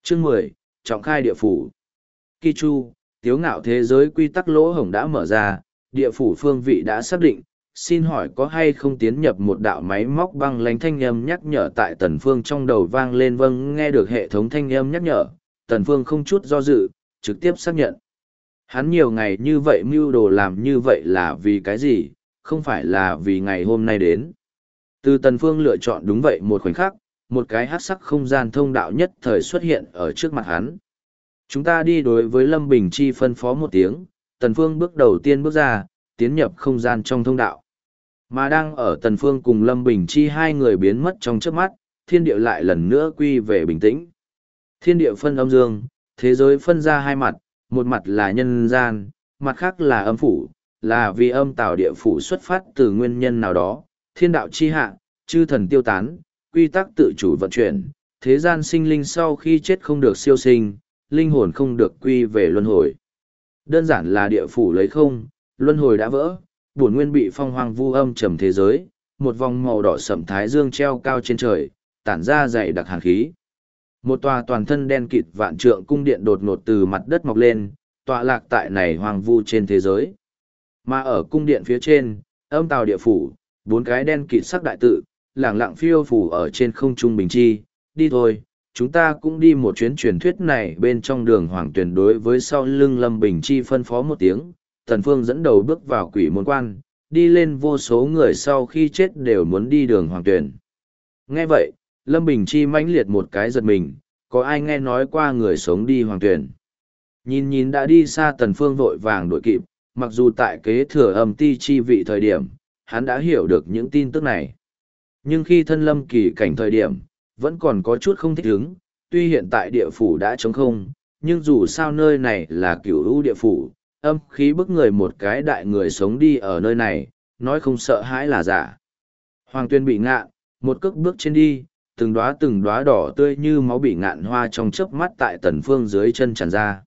Chương 10, trọng khai địa phủ. Kỳ chu, tiếu ngạo thế giới quy tắc lỗ hổng đã mở ra, địa phủ phương vị đã xác định, xin hỏi có hay không tiến nhập một đạo máy móc băng lánh thanh âm nhắc nhở tại Tần Phương trong đầu vang lên. Vâng, nghe được hệ thống thanh âm nhắc nhở, Tần Phương không chút do dự, trực tiếp xác nhận. Hắn nhiều ngày như vậy mưu đồ làm như vậy là vì cái gì, không phải là vì ngày hôm nay đến. Từ Tần Phương lựa chọn đúng vậy một khoảnh khắc, một cái hắc sắc không gian thông đạo nhất thời xuất hiện ở trước mặt hắn. Chúng ta đi. Đối với Lâm Bình Chi phân phó một tiếng, Tần Phương bước đầu tiên bước ra, tiến nhập không gian trong thông đạo. Mà đang ở Tần Phương cùng Lâm Bình Chi hai người biến mất trong chớp mắt, thiên địa lại lần nữa quy về bình tĩnh. Thiên địa phân âm dương, thế giới phân ra hai mặt, một mặt là nhân gian, mặt khác là âm phủ, là vì âm tào địa phủ xuất phát từ nguyên nhân nào đó, thiên đạo chi hạ, chư thần tiêu tán, quy tắc tự chủ vận chuyển, thế gian sinh linh sau khi chết không được siêu sinh, linh hồn không được quy về luân hồi. Đơn giản là địa phủ lấy không, luân hồi đã vỡ, bổn nguyên bị phong hoang vu âm trầm thế giới, một vòng màu đỏ sẫm thái dương treo cao trên trời, tản ra dày đặc hàn khí. Một tòa toàn thân đen kịt vạn trượng cung điện đột ngột từ mặt đất mọc lên, tọa lạc tại này hoang vu trên thế giới. Mà ở cung điện phía trên, âm tào địa phủ, bốn cái đen kịt sắc đại tự, lẳng lặng phiêu phủ ở trên không trung bình chi. Đi thôi, chúng ta cũng đi một chuyến truyền thuyết này bên trong đường hoàng tuyển. Đối với sau lưng Lâm Bình Chi phân phó một tiếng, Tần Phương dẫn đầu bước vào quỷ môn quan, đi lên. Vô số người sau khi chết đều muốn đi đường hoàng tuyển. Nghe vậy, Lâm Bình Chi mãnh liệt một cái giật mình, có ai nghe nói qua người sống đi hoàng tuyển. Nhìn nhìn đã đi xa Tần Phương vội vàng đuổi kịp, mặc dù tại kế thừa âm ti chi vị thời điểm, hắn đã hiểu được những tin tức này. Nhưng khi thân lâm kỳ cảnh thời điểm, vẫn còn có chút không thích ứng, tuy hiện tại địa phủ đã trống không, nhưng dù sao nơi này là cửu u địa phủ, âm khí bức người, một cái đại người sống đi ở nơi này, nói không sợ hãi là giả. Hoàng tuyên bị ngạn, một cước bước trên đi, từng đóa đỏ tươi như máu bị ngạn hoa trong chớp mắt tại Tần Phương dưới chân tràn ra.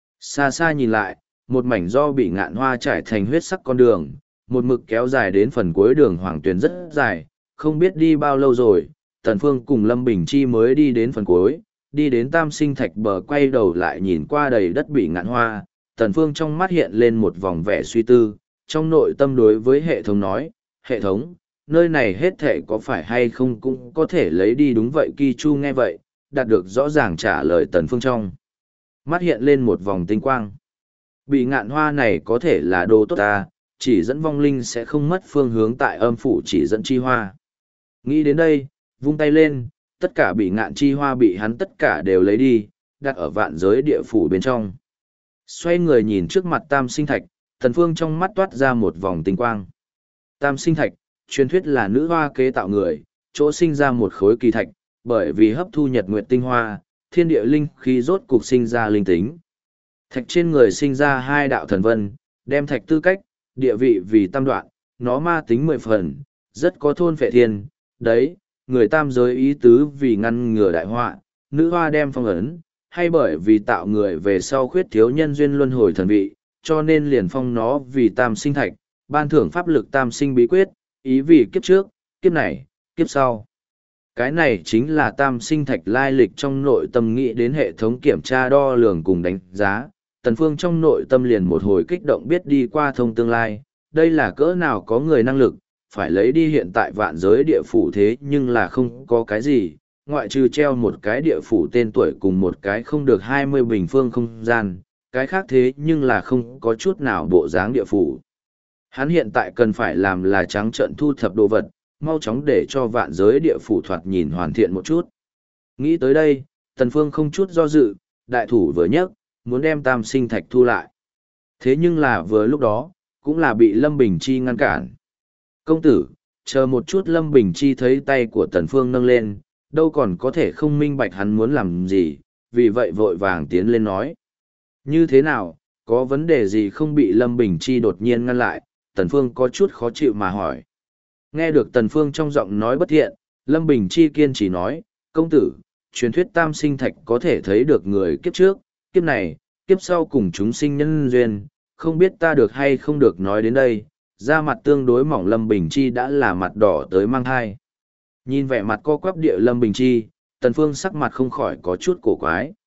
Xa xa nhìn lại, một mảnh do bị ngạn hoa trải thành huyết sắc con đường, một mực kéo dài đến phần cuối đường hoàng tuyển rất dài, không biết đi bao lâu rồi, Tần Phương cùng Lâm Bình Chi mới đi đến phần cuối, đi đến Tam Sinh Thạch bờ, quay đầu lại nhìn qua đầy đất bị ngạn hoa, Tần Phương trong mắt hiện lên một vòng vẻ suy tư, trong nội tâm đối với hệ thống nói, hệ thống, nơi này hết thể có phải hay không cũng có thể lấy đi. Đúng vậy. Kỳ chu nghe vậy, đạt được rõ ràng trả lời Tần Phương trong mắt hiện lên một vòng tinh quang. Bị ngạn hoa này có thể là đồ tốt ta, chỉ dẫn vong linh sẽ không mất phương hướng tại âm phủ chỉ dẫn chi hoa. Nghĩ đến đây, vung tay lên, tất cả bị ngạn chi hoa bị hắn tất cả đều lấy đi, đặt ở vạn giới địa phủ bên trong. Xoay người nhìn trước mặt Tam Sinh Thạch, Tần Phương trong mắt toát ra một vòng tinh quang. Tam Sinh Thạch, truyền thuyết là nữ hoa kế tạo người, chỗ sinh ra một khối kỳ thạch, bởi vì hấp thu nhật nguyệt tinh hoa, thiên địa linh khí rốt cục sinh ra linh tính. Thạch trên người sinh ra hai đạo thần vân, đem thạch tư cách, địa vị vì tam đoạn, nó ma tính 10 phần, rất có thôn phệ thiên. Đấy, người tam giới ý tứ vì ngăn ngừa đại họa, nữ hoa đem phong ấn, hay bởi vì tạo người về sau khuyết thiếu nhân duyên luân hồi thần vị, cho nên liền phong nó vì Tam Sinh Thạch, ban thưởng pháp lực tam sinh bí quyết, ý vì kiếp trước, kiếp này, kiếp sau. Cái này chính là Tam Sinh Thạch lai lịch. Trong nội tâm nghĩ đến hệ thống kiểm tra đo lường cùng đánh giá, Tần Phương trong nội tâm liền một hồi kích động, biết đi qua thông tương lai, đây là cỡ nào có người năng lực, phải lấy đi. Hiện tại vạn giới địa phủ thế nhưng là không có cái gì, ngoại trừ treo một cái địa phủ tên tuổi cùng một cái không được 20 bình phương không gian, cái khác thế nhưng là không có chút nào bộ dáng địa phủ. Hắn hiện tại cần phải làm là trắng trợn thu thập đồ vật, mau chóng để cho vạn giới địa phủ thoạt nhìn hoàn thiện một chút. Nghĩ tới đây, Tần Phương không chút do dự, đại thủ vừa nhấc, muốn đem Tam Sinh Thạch thu lại. Thế nhưng là vừa lúc đó, cũng là bị Lâm Bình Chi ngăn cản. Công tử, chờ một chút. Lâm Bình Chi thấy tay của Tần Phương nâng lên, đâu còn có thể không minh bạch hắn muốn làm gì, vì vậy vội vàng tiến lên nói. Như thế nào, có vấn đề gì không? Bị Lâm Bình Chi đột nhiên ngăn lại, Tần Phương có chút khó chịu mà hỏi. Nghe được Tần Phương trong giọng nói bất thiện, Lâm Bình Chi kiên trì nói, công tử, truyền thuyết Tam Sinh Thạch có thể thấy được người kiếp trước, kiếp này, kiếp sau cùng chúng sinh nhân duyên, không biết ta được hay không được. Nói đến đây, da mặt tương đối mỏng Lâm Bình Chi đã là mặt đỏ tới mang hai. Nhìn vẻ mặt co quắp địa Lâm Bình Chi, Tần Phương sắc mặt không khỏi có chút cổ quái.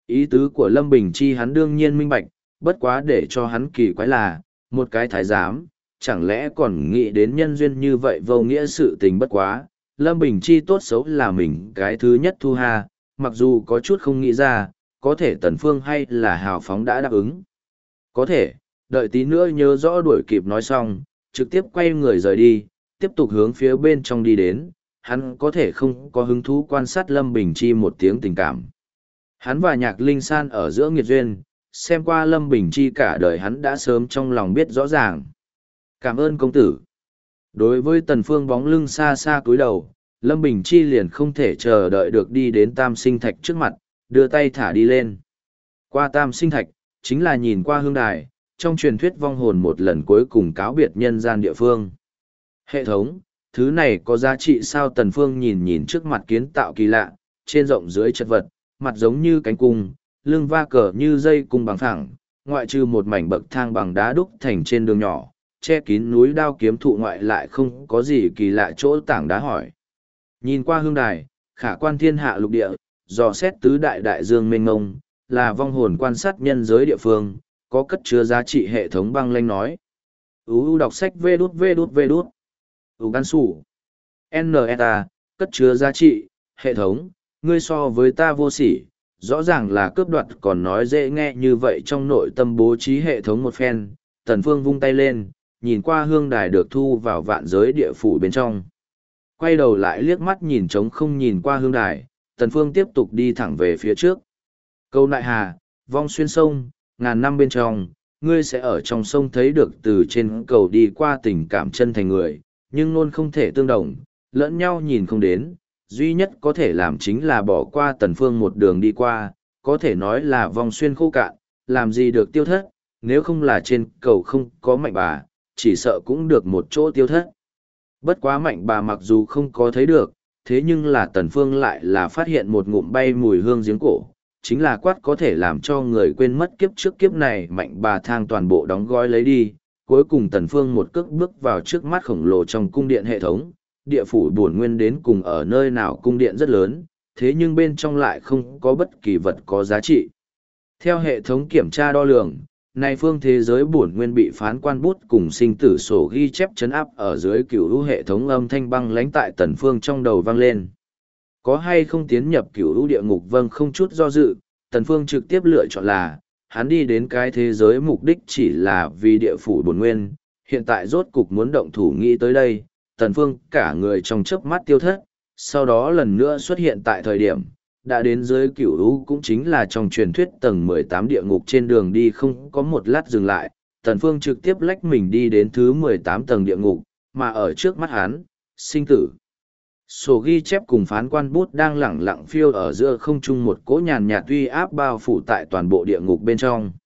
Ý tứ của Lâm Bình Chi hắn đương nhiên minh bạch, bất quá để cho hắn kỳ quái là, một cái thái giám, chẳng lẽ còn nghĩ đến nhân duyên như vậy vô nghĩa sự tình bất quá. Lâm Bình Chi tốt xấu là mình cái thứ nhất thu ha, mặc dù có chút không nghĩ ra, có thể Tần Phương hay là hào phóng đã đáp ứng. Có thể, đợi tí nữa nhớ rõ đuổi kịp nói xong, trực tiếp quay người rời đi, tiếp tục hướng phía bên trong đi đến, hắn có thể không có hứng thú quan sát Lâm Bình Chi một tiếng tình cảm. Hắn và Nhạc Linh San ở giữa nghiệt duyên, xem qua Lâm Bình Chi cả đời hắn đã sớm trong lòng biết rõ ràng. Cảm ơn công tử. Đối với Tần Phương bóng lưng xa xa cúi đầu, Lâm Bình Chi liền không thể chờ đợi được đi đến Tam Sinh Thạch trước mặt, đưa tay thả đi lên. Qua Tam Sinh Thạch, chính là nhìn qua hương đài, trong truyền thuyết vong hồn một lần cuối cùng cáo biệt nhân gian địa phương. Hệ thống, thứ này có giá trị sao? Tần Phương nhìn nhìn trước mặt kiến tạo kỳ lạ, trên rộng dưới chật vật, mặt giống như cánh cung, lưng va cờ như dây cung bằng thẳng, ngoại trừ một mảnh bậc thang bằng đá đúc thành trên đường nhỏ, che kín núi đao kiếm thụ ngoại lại không có gì kỳ lạ chỗ tảng đá hỏi. Nhìn qua hương đài, khả quan thiên hạ lục địa, dò xét tứ đại đại dương mênh mông, là vong hồn quan sát nhân giới địa phương, có cất chứa giá trị. Hệ thống băng lanh nói. Đọc sách vê đút vê đút vê đút. Gan sủ. NSA, cất chứa giá trị. Hệ thống, ngươi so với ta vô sỉ, rõ ràng là cướp đoạt còn nói dễ nghe như vậy. Trong nội tâm bố trí hệ thống một phen, Tần Phương vung tay lên, nhìn qua hương đài được thu vào vạn giới địa phủ bên trong. Quay đầu lại liếc mắt nhìn trống không nhìn qua hương đài, Tần Phương tiếp tục đi thẳng về phía trước. Câu Nại Hà, vong xuyên sông, ngàn năm bên trong, ngươi sẽ ở trong sông thấy được từ trên cầu đi qua tình cảm chân thành người, nhưng luôn không thể tương đồng, lẫn nhau nhìn không đến, duy nhất có thể làm chính là bỏ qua Tần Phương một đường đi qua, có thể nói là vong xuyên khô cạn, làm gì được tiêu thất, nếu không là trên cầu không có Mạnh Bà, chỉ sợ cũng được một chỗ tiêu thất. Bất quá Mạnh Bà mặc dù không có thấy được, thế nhưng là Tần Phương lại là phát hiện một ngụm bay mùi hương giếng cổ, chính là quát có thể làm cho người quên mất kiếp trước kiếp này. Mạnh Bà thang toàn bộ đóng gói lấy đi, cuối cùng Tần Phương một cước bước vào trước mắt khổng lồ trong cung điện hệ thống, địa phủ bổn nguyên đến cùng ở nơi nào cung điện rất lớn, thế nhưng bên trong lại không có bất kỳ vật có giá trị. Theo hệ thống kiểm tra đo lường, này phương thế giới bổn nguyên bị phán quan bút cùng sinh tử sổ ghi chép chấn áp ở dưới cửu lũ. Hệ thống âm thanh băng lãnh tại Tần Phương trong đầu vang lên. Có hay không tiến nhập cửu lũ địa ngục? Vâng, không chút do dự, Tần Phương trực tiếp lựa chọn là, hắn đi đến cái thế giới mục đích chỉ là vì địa phủ bổn nguyên, hiện tại rốt cục muốn động thủ. Nghĩ tới đây, Tần Phương cả người trong chớp mắt tiêu thất, sau đó lần nữa xuất hiện tại thời điểm, đã đến dưới cửu lũ, cũng chính là trong truyền thuyết tầng 18 địa ngục. Trên đường đi không có một lát dừng lại, Tần Phương trực tiếp lách mình đi đến thứ 18 tầng địa ngục, mà ở trước mắt hắn, sinh tử sổ ghi chép cùng phán quan bút đang lẳng lặng phiêu ở giữa không trung, một cỗ nhàn nhạt uy áp bao phủ tại toàn bộ địa ngục bên trong.